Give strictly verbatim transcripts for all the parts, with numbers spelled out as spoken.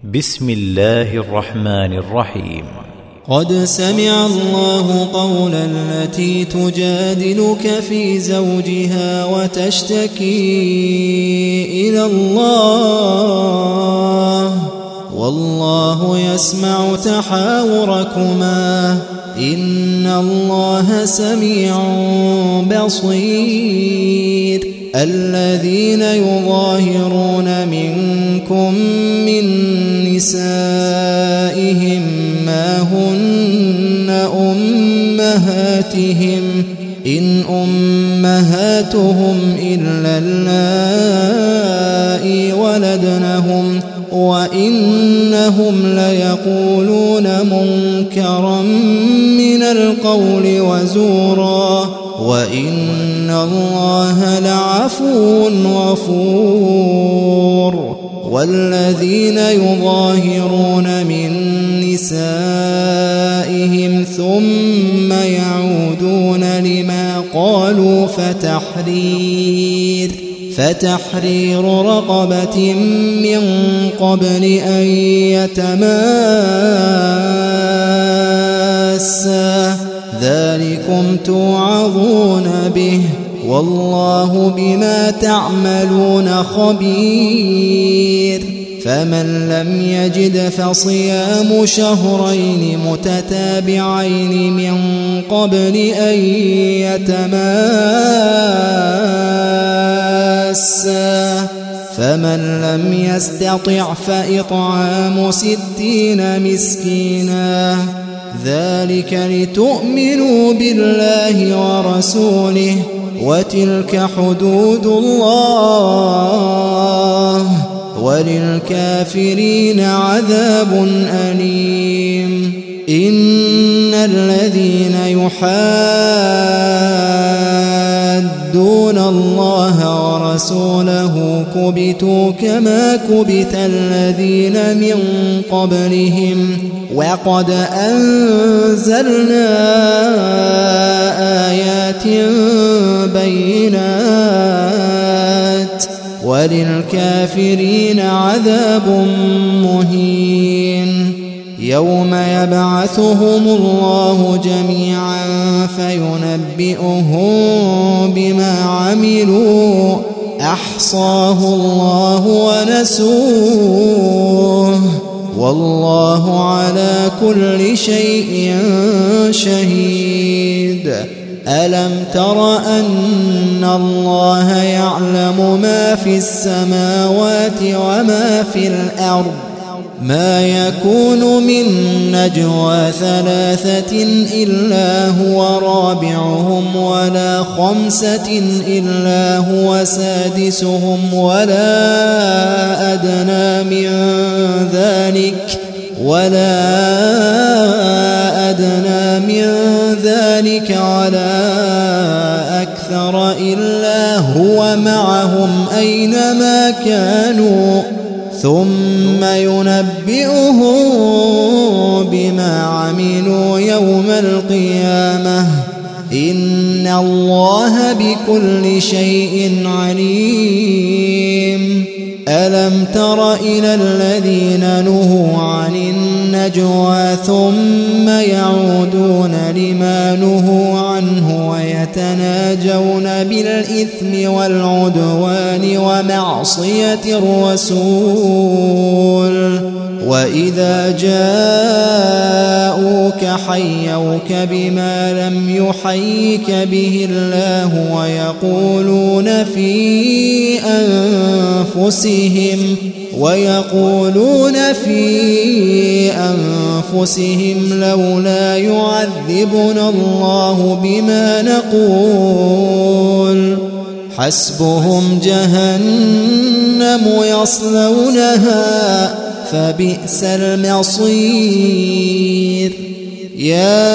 بسم الله الرحمن الرحيم. قد سمع الله قول التي تجادلك في زوجها وتشتكي إلى الله والله يسمع تحاوركما إن الله سميع بصير. الذين يظاهرون منكم من نسائهم ما هن أمهاتهم إن أمهاتهم إلا اللائي ولدنهم وإنهم ليقولون منكرا من القول وزورا وإن الله لعفو غفور. والذين يظاهرون من نسائهم ثم يعودون لما قالوا فتحرير فتحرير رقبة من قبل أن يتماسا ذلكم توعظون به والله بما تعملون خبير. فمن لم يجد فصيام شهرين متتابعين من قبل أن يتماسا فمن لم يستطع فإطعام ستين مسكينا ذلك لتؤمنوا بالله ورسوله وتلك حدود الله وللكافرين عذاب أليم. إن الذين يحادون الله ورسوله كبتوا كما كبت الذين من قبلهم وقد أنزلنا آيات بينات وللكافرين عذاب مهين. يوم يبعثهم الله جميعا فينبئهم بما عملوا أحصاه الله ونسوه والله على كل شيء شهيد. ألم تر أن الله يعلم ما في السماوات وما في الأرض ما يكون من نجوى ثلاثة إلا هو رابعهم ولا خمسة إلا هو سادسهم ولا أدنى من ذلك ولا أدنى من ذلك ولا أكثر إلا هو معهم أينما كانوا ثم ينبئهم بما عملوا يوم القيامة إن الله بكل شيء عليم. ألم تر إلى الذين نهوا عن النجوى ثم يعودون لما نهوا عنه ويتناجون بالإثم والعدوان ومعصية الرسول وإذا جاءوك حيوك بما لم يحيك به الله ويقولون في أنفسهم ويقولون في أنفسهم لولا يعذبنا الله بما نقول حسبهم جهنم يصلونها فبئس المصير. يا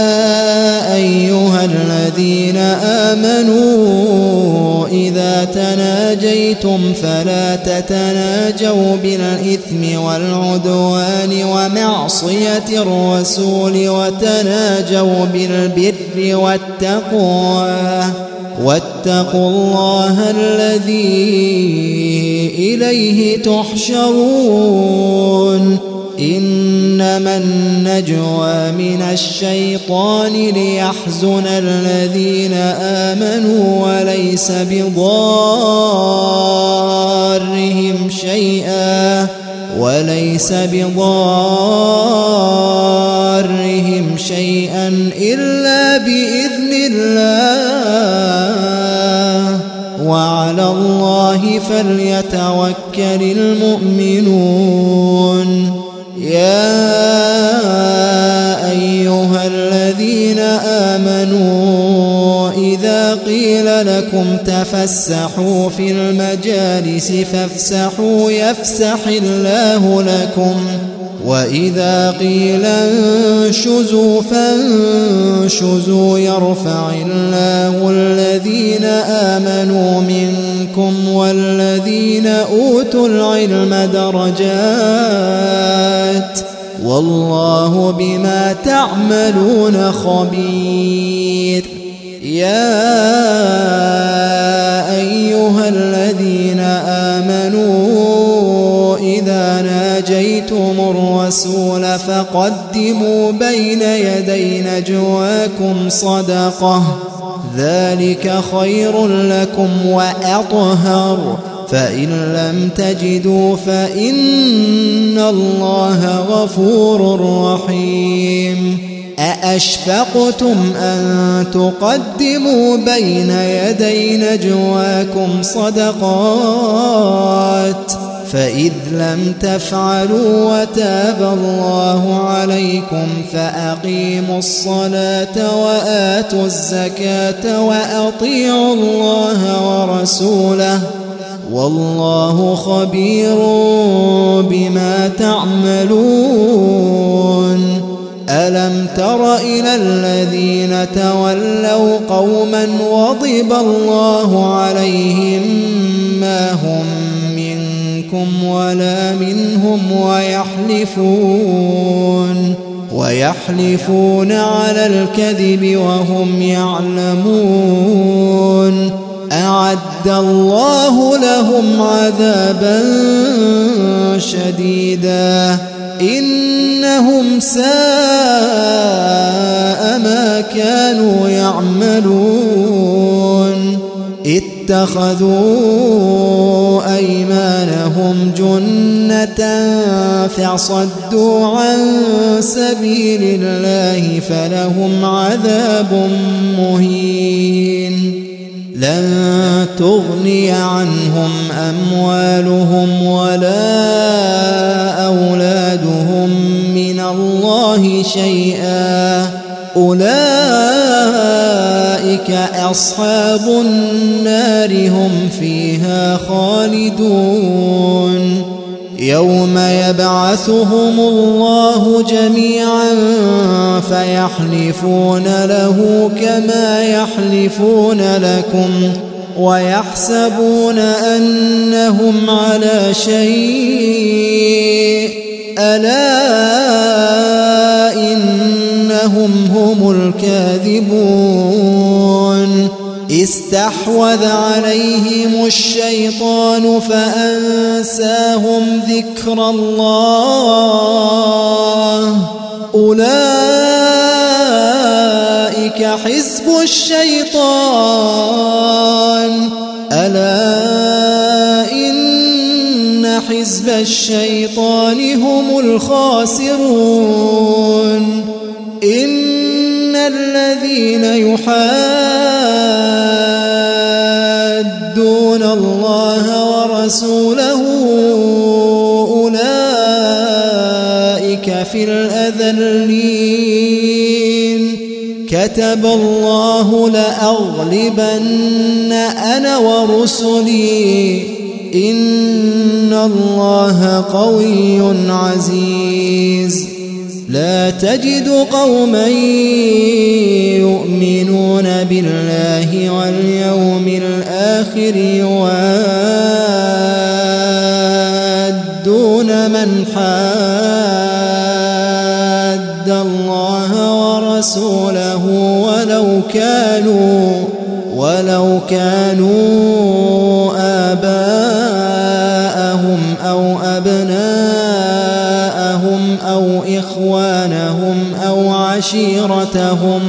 أيها الذين آمنوا إذا تناجيتم فلا تتناجوا بالإثم والعدوان ومعصية الرسول وتناجوا بالبر والتقوى واتقوا الله الذي إليه تحشرون الشيطان ليحزن الذين آمنوا وليس بضارهم شيئا وليس بضارهم شيئا إلا بإذن الله وعلى الله فليتوكل المؤمنون. يا أيها الذين آمنوا إذا قيل لكم تفسحوا في المجالس فافسحوا يفسح الله لكم وإذا قيل انشزوا فانشزوا يرفع الله الذين آمنوا منكم والذين أوتوا العلم درجات والله بما تعملون خبير. يا أيها الذين آمنوا إذا ناجيتم الرسول فقدموا بين يدي نجواكم صدقة ذلك خير لكم وأطهر فإن لم تجدوا فإن الله غفور رحيم. أأشفقتم أن تقدموا بين يدي نجواكم صدقات فإذ لم تفعلوا وتاب الله عليكم فأقيموا الصلاة وآتوا الزكاة وأطيعوا الله ورسوله والله خبير بما تعملون. ألم تر إلى الذين تولوا قوما غضب الله عليهم ما هم منكم ولا منهم ويحلفون ويحلفون على الكذب وهم يعلمون أعد الله لهم عذابا شديدا إنهم ساء ما كانوا يعملون. اتخذوا أيمانهم جنة فصدوا عن سبيل الله فلهم عذاب مهين. لن تغني عنهم أموالهم ولا أولادهم من الله شيئا أولئك أصحاب النار هم فيها خالدون. يوم يبعثهم الله جميعا فيحلفون له كما يحلفون لكم ويحسبون أنهم على شيء ألا إنهم هم الكاذبون. استحوذ عليهم الشيطان فأنساهم ذكر الله أولئك حزب الشيطان ألا إن حزب الشيطان هم الخاسرون. إن الذين يحادون الله ورسوله أولئك في الأذلين. كتب الله لأغلبن أنا ورسلي إن الله قوي عزيز. لا تجد قوما يؤمنون بالله واليوم الآخر يوادون من حاد الله ورسوله ولو كانوا ولو كانوا آباءهم أو أبناءهم أو إخوانهم أو وعشيرتهم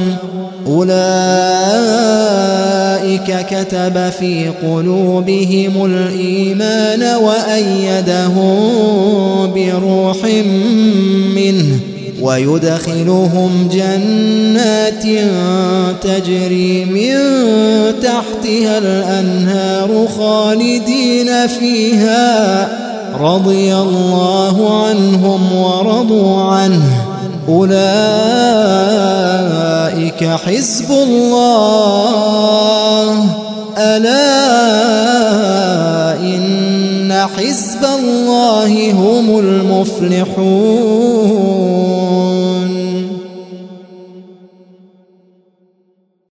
أولئك كتب في قلوبهم الإيمان وأيدهم بروح منه ويدخلهم جنات تجري من تحتها الأنهار خالدين فيها رضي الله عنهم ورضوا عنه أولئك حزب الله ألا إن حزب الله هم المفلحون.